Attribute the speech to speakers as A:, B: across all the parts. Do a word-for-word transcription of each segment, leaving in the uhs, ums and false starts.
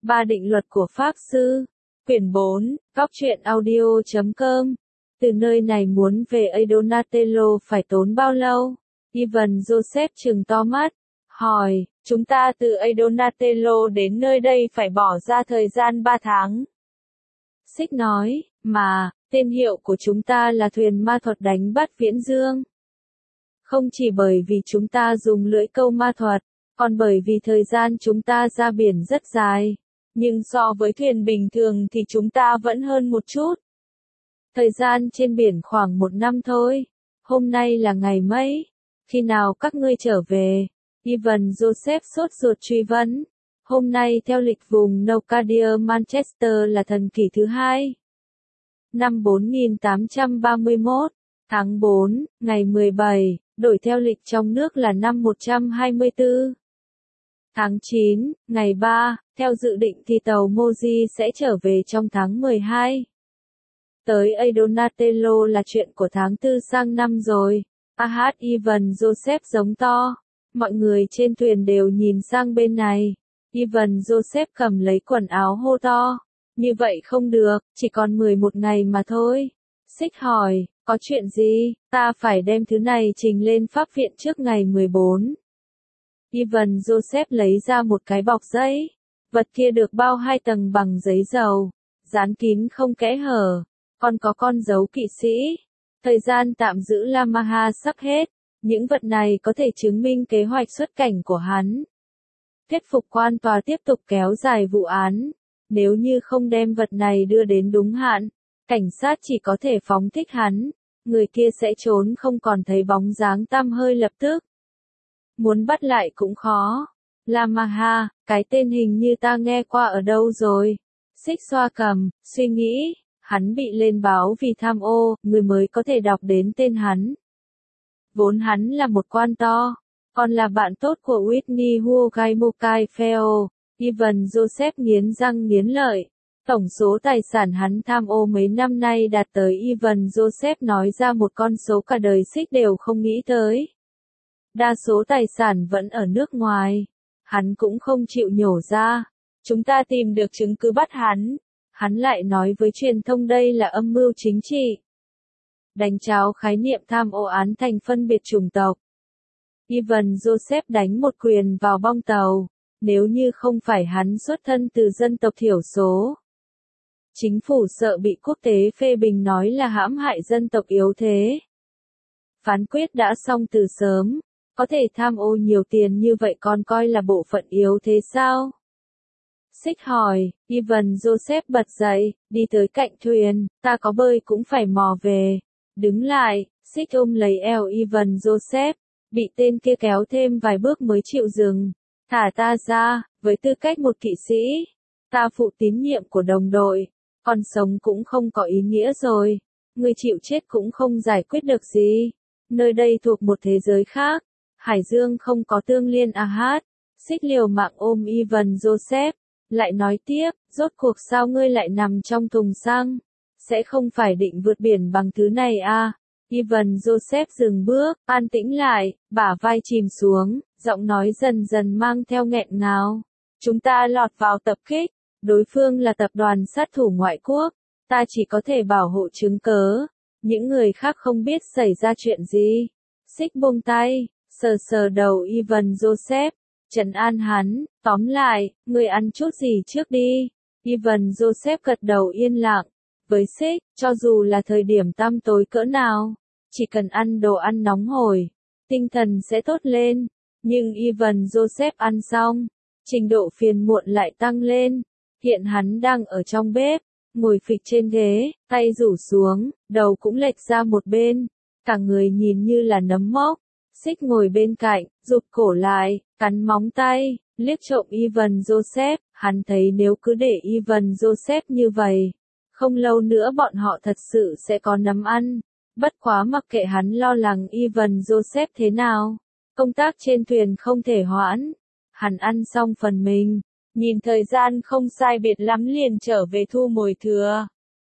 A: Ba định luật của Pháp Sư. Quyển bốn, góc truyện audio chấm com. Từ nơi này muốn về A Donatello phải tốn bao lâu? Ivan Joseph trừng to mắt, hỏi, chúng ta từ A Donatello đến nơi đây phải bỏ ra thời gian ba tháng. Xích nói, mà, tên hiệu của chúng ta là thuyền ma thuật đánh bắt viễn dương. Không chỉ bởi vì chúng ta dùng lưỡi câu ma thuật, còn bởi vì thời gian chúng ta ra biển rất dài. Nhưng so với thuyền bình thường thì chúng ta vẫn hơn một chút. Thời gian trên biển khoảng một năm thôi. Hôm nay là ngày mấy? Khi nào các ngươi trở về? Ivan Joseph sốt ruột truy vấn. Hôm nay theo lịch vùng Norcadia Manchester là thần kỷ thứ hai. Năm bốn nghìn tám trăm ba mươi mốt, tháng bốn, ngày mười bảy, đổi theo lịch trong nước là năm một trăm hai mươi tư. Tháng chín, ngày ba, theo dự định thì tàu Moji sẽ trở về trong tháng mười hai. Tới A Donatello là chuyện của tháng tư sang năm rồi. Ah, Ivan Joseph giống to. Mọi người trên thuyền đều nhìn sang bên này. Ivan Joseph cầm lấy quần áo hô to. Như vậy không được, chỉ còn mười một ngày mà thôi. Xích hỏi, có chuyện gì? Ta phải đem thứ này trình lên pháp viện trước ngày mười bốn. Ivan Joseph lấy ra một cái bọc giấy. Vật kia được bao hai tầng bằng giấy dầu, dán kín không kẽ hở. Còn có con dấu kỵ sĩ. Thời gian tạm giữ Lamaha sắp hết. Những vật này có thể chứng minh kế hoạch xuất cảnh của hắn. Thuyết phục quan tòa tiếp tục kéo dài vụ án. Nếu như không đem vật này đưa đến đúng hạn, cảnh sát chỉ có thể phóng thích hắn. Người kia sẽ trốn không còn thấy bóng dáng tăm hơi lập tức. Muốn bắt lại cũng khó. Lamaha, cái tên hình như ta nghe qua ở đâu rồi. Xích xoa cầm, suy nghĩ, hắn bị lên báo vì tham ô, người mới có thể đọc đến tên hắn. Vốn hắn là một quan to, còn là bạn tốt của Whitney Hugai Mokai Feo. Ivan Joseph nghiến răng nghiến lợi. Tổng số tài sản hắn tham ô mấy năm nay đạt tới Ivan Joseph nói ra một con số cả đời Xích đều không nghĩ tới. Đa số tài sản vẫn ở nước ngoài. Hắn cũng không chịu nhổ ra. Chúng ta tìm được chứng cứ bắt hắn. Hắn lại nói với truyền thông đây là âm mưu chính trị. Đánh tráo khái niệm tham ô án thành phân biệt chủng tộc. Ivan Joseph đánh một quyền vào bong tàu. Nếu như không phải hắn xuất thân từ dân tộc thiểu số. Chính phủ sợ bị quốc tế phê bình nói là hãm hại dân tộc yếu thế. Phán quyết đã xong từ sớm. Có thể tham ô nhiều tiền như vậy còn coi là bộ phận yếu thế sao? Xích hỏi, Ivan Joseph bật dậy, đi tới cạnh thuyền, ta có bơi cũng phải mò về. Đứng lại, Xích ôm lấy eo Ivan Joseph, bị tên kia kéo thêm vài bước mới chịu dừng. Thả ta ra, với tư cách một kỵ sĩ, ta phụ tín nhiệm của đồng đội, còn sống cũng không có ý nghĩa rồi. Người chịu chết cũng không giải quyết được gì. Nơi đây thuộc một thế giới khác. Hải Dương không có tương liên à hát. Xích liều mạng ôm Ivan Joseph. Lại nói tiếp, rốt cuộc sao ngươi lại nằm trong thùng xăng? Sẽ không phải định vượt biển bằng thứ này à? Ivan Joseph dừng bước, an tĩnh lại, bả vai chìm xuống, giọng nói dần dần mang theo nghẹn ngào. Chúng ta lọt vào tập kích, đối phương là tập đoàn sát thủ ngoại quốc, ta chỉ có thể bảo hộ chứng cớ, những người khác không biết xảy ra chuyện gì. Xích buông tay, sờ sờ đầu Ivan Joseph, trấn an hắn, tóm lại, ngươi ăn chút gì trước đi. Ivan Joseph gật đầu yên lặng. Với Xích, cho dù là thời điểm tăm tối cỡ nào, chỉ cần ăn đồ ăn nóng hổi, tinh thần sẽ tốt lên. Nhưng Ivan Joseph ăn xong, trình độ phiền muộn lại tăng lên. Hiện hắn đang ở trong bếp, ngồi phịch trên ghế, tay rủ xuống, đầu cũng lệch ra một bên, cả người nhìn như là nấm mốc. Xích ngồi bên cạnh, rụt cổ lại, cắn móng tay, liếc trộm Ivan Joseph, hắn thấy nếu cứ để Ivan Joseph như vậy, không lâu nữa bọn họ thật sự sẽ có nấm ăn. Bất quá mặc kệ hắn lo lắng Ivan Joseph thế nào, công tác trên thuyền không thể hoãn. Hắn ăn xong phần mình, nhìn thời gian không sai biệt lắm liền trở về thu mồi thừa.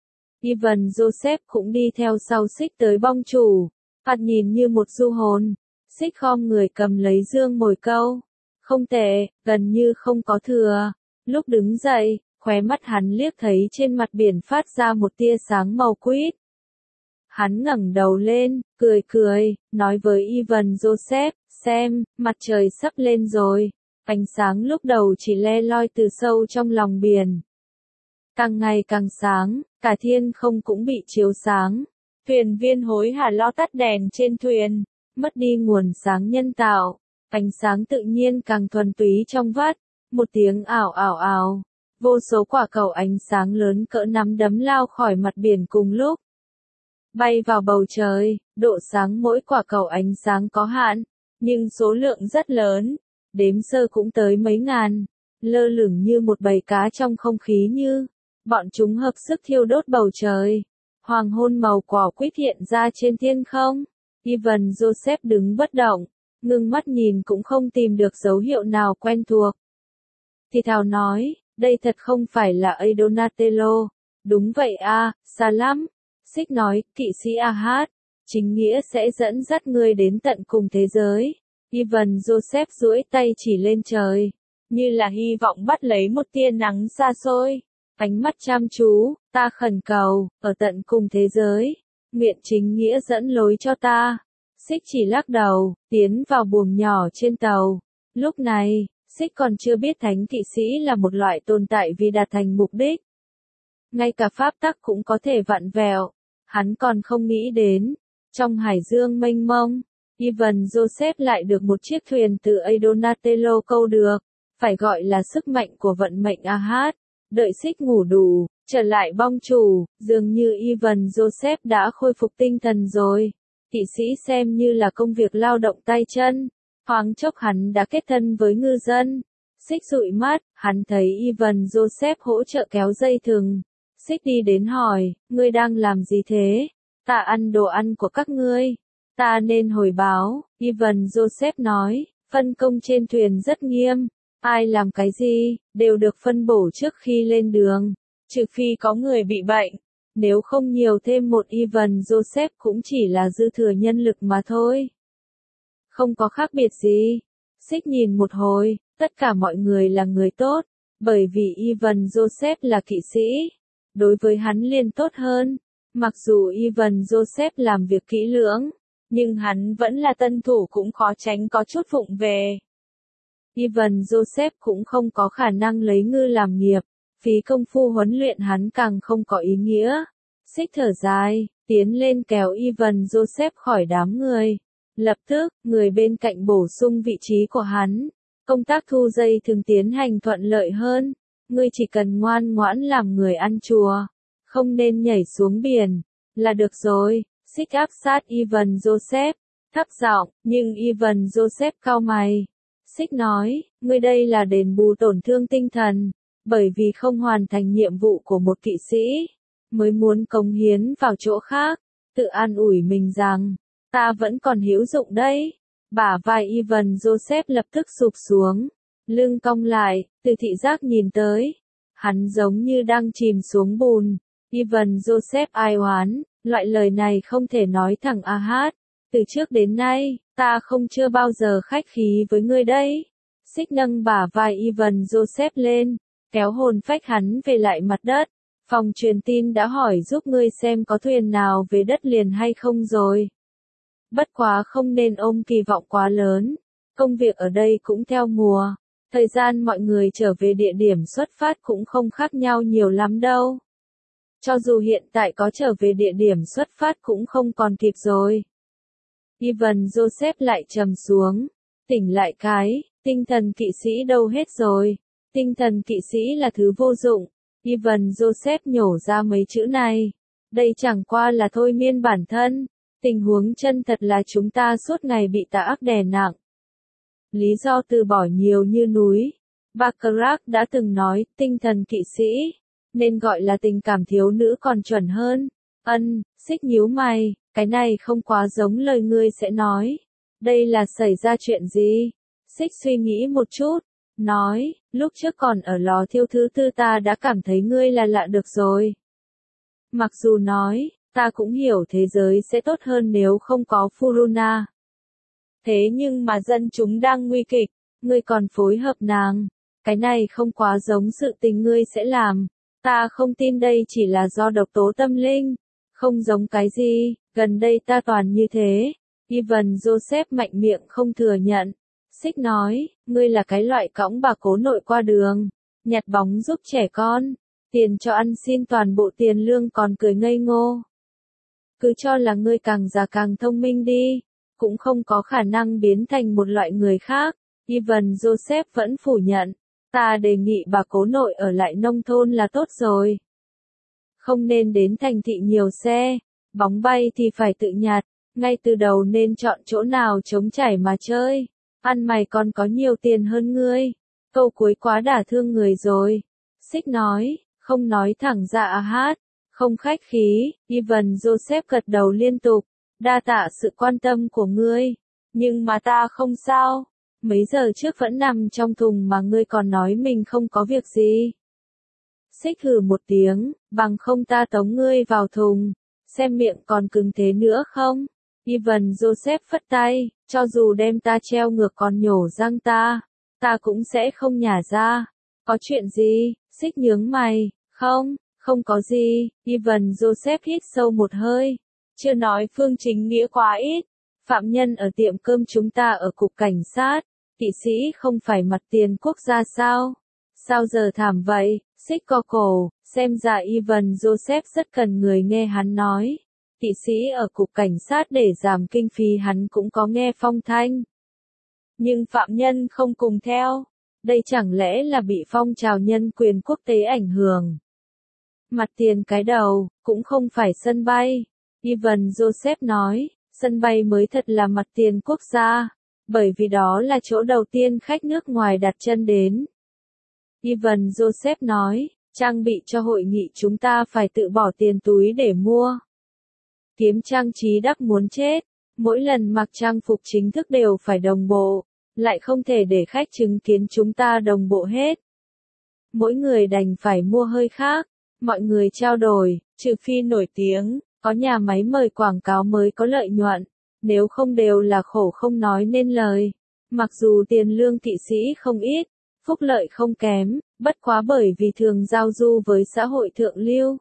A: Ivan Joseph cũng đi theo sau Xích tới bong chủ, mặt nhìn như một du hồn. Xích khom người cầm lấy dương mồi câu. Không tệ, gần như không có thừa. Lúc đứng dậy, khóe mắt hắn liếc thấy trên mặt biển phát ra một tia sáng màu quýt. Hắn ngẩng đầu lên, cười cười, nói với Ivan Joseph, xem, mặt trời sắp lên rồi. Ánh sáng lúc đầu chỉ le loi từ sâu trong lòng biển. Càng ngày càng sáng, cả thiên không cũng bị chiếu sáng. Thuyền viên hối hả lo tắt đèn trên thuyền, mất đi nguồn sáng nhân tạo. Ánh sáng tự nhiên càng thuần túy trong vắt. Một tiếng ảo ảo ảo. Vô số quả cầu ánh sáng lớn cỡ nắm đấm lao khỏi mặt biển cùng lúc. Bay vào bầu trời, độ sáng mỗi quả cầu ánh sáng có hạn, nhưng số lượng rất lớn, đếm sơ cũng tới mấy ngàn, lơ lửng như một bầy cá trong không khí như, bọn chúng hợp sức thiêu đốt bầu trời. Hoàng hôn màu quả quýt hiện ra trên thiên không, Ivan Joseph đứng bất động, ngưng mắt nhìn cũng không tìm được dấu hiệu nào quen thuộc. Thì thào nói, đây thật không phải là A Donatello. Đúng vậy à, xa lắm. Xích nói, kỵ sĩ Ahad, chính nghĩa sẽ dẫn dắt ngươi đến tận cùng thế giới. Ivan Joseph duỗi tay chỉ lên trời, như là hy vọng bắt lấy một tia nắng xa xôi. Ánh mắt chăm chú, ta khẩn cầu, ở tận cùng thế giới, nguyện chính nghĩa dẫn lối cho ta. Xích chỉ lắc đầu, tiến vào buồng nhỏ trên tàu. Lúc này, Xích còn chưa biết thánh kỵ sĩ là một loại tồn tại vì đạt thành mục đích. Ngay cả pháp tắc cũng có thể vặn vẹo. Hắn còn không nghĩ đến, trong hải dương mênh mông, Ivan Joseph lại được một chiếc thuyền từ A Donatello câu được, phải gọi là sức mạnh của vận mệnh Ahad. Đợi Xích ngủ đủ, trở lại bong chủ, dường như Ivan Joseph đã khôi phục tinh thần rồi. Kỵ sĩ xem như là công việc lao động tay chân, thoáng chốc hắn đã kết thân với ngư dân. Xích dụi mắt, hắn thấy Ivan Joseph hỗ trợ kéo dây thừng. Xích đi đến hỏi, ngươi đang làm gì thế? Ta ăn đồ ăn của các ngươi. Ta nên hồi báo, Ivan Joseph nói, phân công trên thuyền rất nghiêm. Ai làm cái gì, đều được phân bổ trước khi lên đường. Trừ phi có người bị bệnh. Nếu không nhiều thêm một Ivan Joseph cũng chỉ là dư thừa nhân lực mà thôi. Không có khác biệt gì. Xích nhìn một hồi, tất cả mọi người là người tốt. Bởi vì Ivan Joseph là kỵ sĩ. Đối với hắn liền tốt hơn. Mặc dù Ivan Joseph làm việc kỹ lưỡng, nhưng hắn vẫn là tân thủ cũng khó tránh có chút vụng về. Ivan Joseph cũng không có khả năng lấy ngư làm nghiệp, phí công phu huấn luyện hắn càng không có ý nghĩa. Xích thở dài, tiến lên kéo Ivan Joseph khỏi đám người. Lập tức, người bên cạnh bổ sung vị trí của hắn. Công tác thu dây thường tiến hành thuận lợi hơn. Ngươi chỉ cần ngoan ngoãn làm người ăn chùa, không nên nhảy xuống biển, là được rồi. Xích áp sát Ivan Joseph, thấp giọng, nhưng Ivan Joseph cau mày. Xích nói, ngươi đây là đền bù tổn thương tinh thần, bởi vì không hoàn thành nhiệm vụ của một kỵ sĩ, mới muốn cống hiến vào chỗ khác, tự an ủi mình rằng, ta vẫn còn hữu dụng đấy. Bả vai Ivan Joseph lập tức sụp xuống, lưng cong lại, từ thị giác nhìn tới, hắn giống như đang chìm xuống bùn. Ivan Joseph ai oán, loại lời này không thể nói thẳng Ahad. Từ trước đến nay, ta không chưa bao giờ khách khí với ngươi đấy. Xích nâng bả vai Ivan Joseph lên, kéo hồn phách hắn về lại mặt đất. Phòng truyền tin đã hỏi giúp ngươi xem có thuyền nào về đất liền hay không rồi. Bất quá không nên ôm kỳ vọng quá lớn. Công việc ở đây cũng theo mùa. Thời gian mọi người trở về địa điểm xuất phát cũng không khác nhau nhiều lắm đâu. Cho dù hiện tại có trở về địa điểm xuất phát cũng không còn kịp rồi. Ivan Joseph lại trầm xuống. Tỉnh lại cái, tinh thần kỵ sĩ đâu hết rồi. Tinh thần kỵ sĩ là thứ vô dụng. Ivan Joseph nhổ ra mấy chữ này. Đây chẳng qua là thôi miên bản thân. Tình huống chân thật là chúng ta suốt ngày bị tà ác đè nặng. Lý do từ bỏ nhiều như núi. Baccarat đã từng nói, tinh thần kỵ sĩ, nên gọi là tình cảm thiếu nữ còn chuẩn hơn. Ân, Xích nhíu mày, cái này không quá giống lời ngươi sẽ nói. Đây là xảy ra chuyện gì? Xích suy nghĩ một chút, nói, lúc trước còn ở lò thiêu thứ tư ta đã cảm thấy ngươi là lạ được rồi. Mặc dù nói, ta cũng hiểu thế giới sẽ tốt hơn nếu không có Furuna. Thế nhưng mà dân chúng đang nguy kịch, ngươi còn phối hợp nàng. cái này không quá giống sự tình ngươi sẽ làm. Ta không tin đây chỉ là do độc tố tâm linh. Không giống cái gì, gần đây ta toàn như thế. Ivan Joseph mạnh miệng không thừa nhận. Xích nói, ngươi là cái loại cõng bà cố nội qua đường, nhặt bóng giúp trẻ con, tiền cho ăn xin toàn bộ tiền lương còn cười ngây ngô. Cứ cho là ngươi càng già càng thông minh đi, cũng không có khả năng biến thành một loại người khác. Ivan Joseph vẫn phủ nhận, ta đề nghị bà cố nội ở lại nông thôn là tốt rồi. Không nên đến thành thị nhiều xe, bóng bay thì phải tự nhặt, ngay từ đầu nên chọn chỗ nào trống trải mà chơi. Ăn mày còn có nhiều tiền hơn ngươi. Câu cuối quá đả thương người rồi. Xích nói, không nói thẳng ra à hát, không khách khí. Ivan Joseph gật đầu liên tục, đa tạ sự quan tâm của ngươi, nhưng mà ta không sao. Mấy giờ trước vẫn nằm trong thùng mà ngươi còn nói mình không có việc gì. Xích hừ một tiếng, bằng không ta tống ngươi vào thùng, xem miệng còn cứng thế nữa không. Ivan Joseph phất tay, cho dù đem ta treo ngược còn nhổ răng ta, ta cũng sẽ không nhả ra. Có chuyện gì? Xích nhướng mày, không, không có gì. Ivan Joseph hít sâu một hơi, chưa nói phương chính nghĩa quá ít. Phạm nhân ở tiệm cơm chúng ta ở cục cảnh sát, kỵ sĩ không phải mặt tiền quốc gia sao? Sao giờ thảm vậy? Xích co cổ, xem ra Ivan Joseph rất cần người nghe hắn nói. Kỵ sĩ ở cục cảnh sát để giảm kinh phí hắn cũng có nghe phong thanh. Nhưng phạm nhân không cùng theo. Đây chẳng lẽ là bị phong trào nhân quyền quốc tế ảnh hưởng? Mặt tiền cái đầu, cũng không phải sân bay. Ivan Joseph nói, sân bay mới thật là mặt tiền quốc gia, bởi vì đó là chỗ đầu tiên khách nước ngoài đặt chân đến. Ivan Joseph nói, trang bị cho hội nghị chúng ta phải tự bỏ tiền túi để mua. Kiếm trang trí đắt muốn chết, mỗi lần mặc trang phục chính thức đều phải đồng bộ, lại không thể để khách chứng kiến chúng ta đồng bộ hết. Mỗi người đành phải mua hơi khác, mọi người trao đổi, trừ phi nổi tiếng, có nhà máy mời quảng cáo mới có lợi nhuận, nếu không đều là khổ không nói nên lời. Mặc dù tiền lương kỵ sĩ không ít, phúc lợi không kém, bất quá bởi vì thường giao du với xã hội thượng lưu.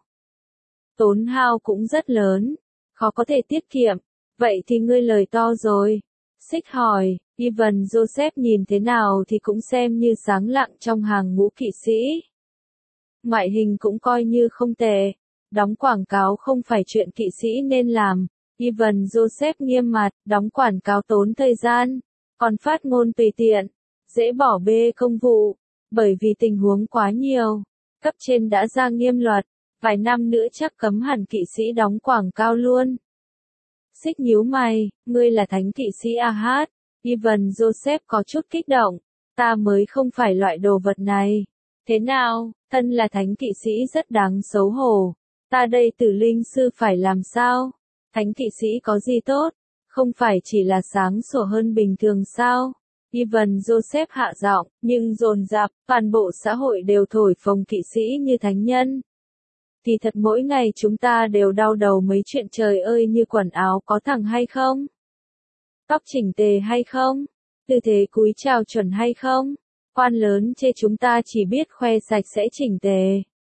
A: Tốn hao cũng rất lớn, khó có thể tiết kiệm, vậy thì ngươi lời to rồi. Xích hỏi, Ivan Joseph nhìn thế nào thì cũng xem như sáng lạng trong hàng ngũ kỵ sĩ. Ngoại hình cũng coi như không tệ, đóng quảng cáo không phải chuyện kỵ sĩ nên làm. Ivan Joseph nghiêm mặt, đóng quảng cáo tốn thời gian, còn phát ngôn tùy tiện, dễ bỏ bê công vụ, bởi vì tình huống quá nhiều. Cấp trên đã ra nghiêm luật, vài năm nữa chắc cấm hẳn kỵ sĩ đóng quảng cáo luôn. Xích nhíu mày, ngươi là thánh kỵ sĩ a hát. Ivan Joseph có chút kích động, ta mới không phải loại đồ vật này. Thế nào, thân là thánh kỵ sĩ rất đáng xấu hổ, ta đây tử linh sư phải làm sao? Thánh kỵ sĩ có gì tốt, không phải chỉ là sáng sủa hơn bình thường sao? Ivan Joseph hạ giọng, nhưng dồn dập, toàn bộ xã hội đều thổi phồng kỵ sĩ như thánh nhân. Thì thật mỗi ngày chúng ta đều đau đầu mấy chuyện trời ơi như quần áo có thẳng hay không? Tóc chỉnh tề hay không? Tư thế cúi chào chuẩn hay không? Quan lớn chê chúng ta chỉ biết khoe sạch sẽ chỉnh tề.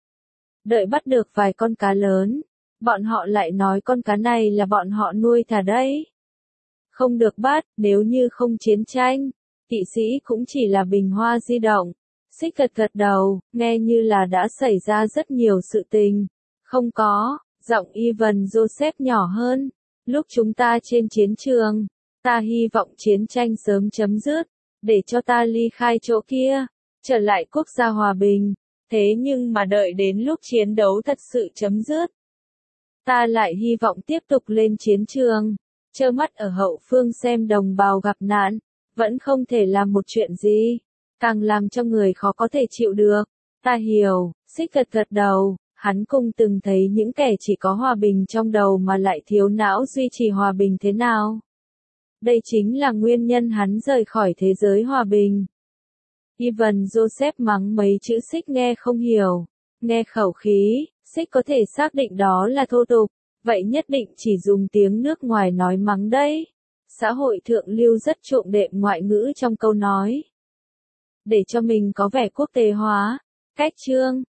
A: Đợi bắt được vài con cá lớn, bọn họ lại nói con cá này là bọn họ nuôi thả đấy. Không được bắt, nếu như không chiến tranh, kỵ sĩ cũng chỉ là bình hoa di động. Xích gật gật đầu, nghe như là đã xảy ra rất nhiều sự tình. Không có, giọng Ivan Joseph nhỏ hơn. Lúc chúng ta trên chiến trường, ta hy vọng chiến tranh sớm chấm dứt, để cho ta ly khai chỗ kia, trở lại quốc gia hòa bình. Thế nhưng mà đợi đến lúc chiến đấu thật sự chấm dứt, ta lại hy vọng tiếp tục lên chiến trường, trơ mắt ở hậu phương xem đồng bào gặp nạn, vẫn không thể làm một chuyện gì, càng làm cho người khó có thể chịu được. Ta hiểu, Xích gật gật đầu, hắn cũng từng thấy những kẻ chỉ có hòa bình trong đầu mà lại thiếu não duy trì hòa bình thế nào. Đây chính là nguyên nhân hắn rời khỏi thế giới hòa bình. Ivan Joseph mắng mấy chữ Xích nghe không hiểu, nghe khẩu khí, Xích có thể xác định đó là thô tục, vậy nhất định chỉ dùng tiếng nước ngoài nói mắng đấy. Xã hội thượng lưu rất trộm đệm ngoại ngữ trong câu nói. để cho mình có vẻ quốc tế hóa. Cách chương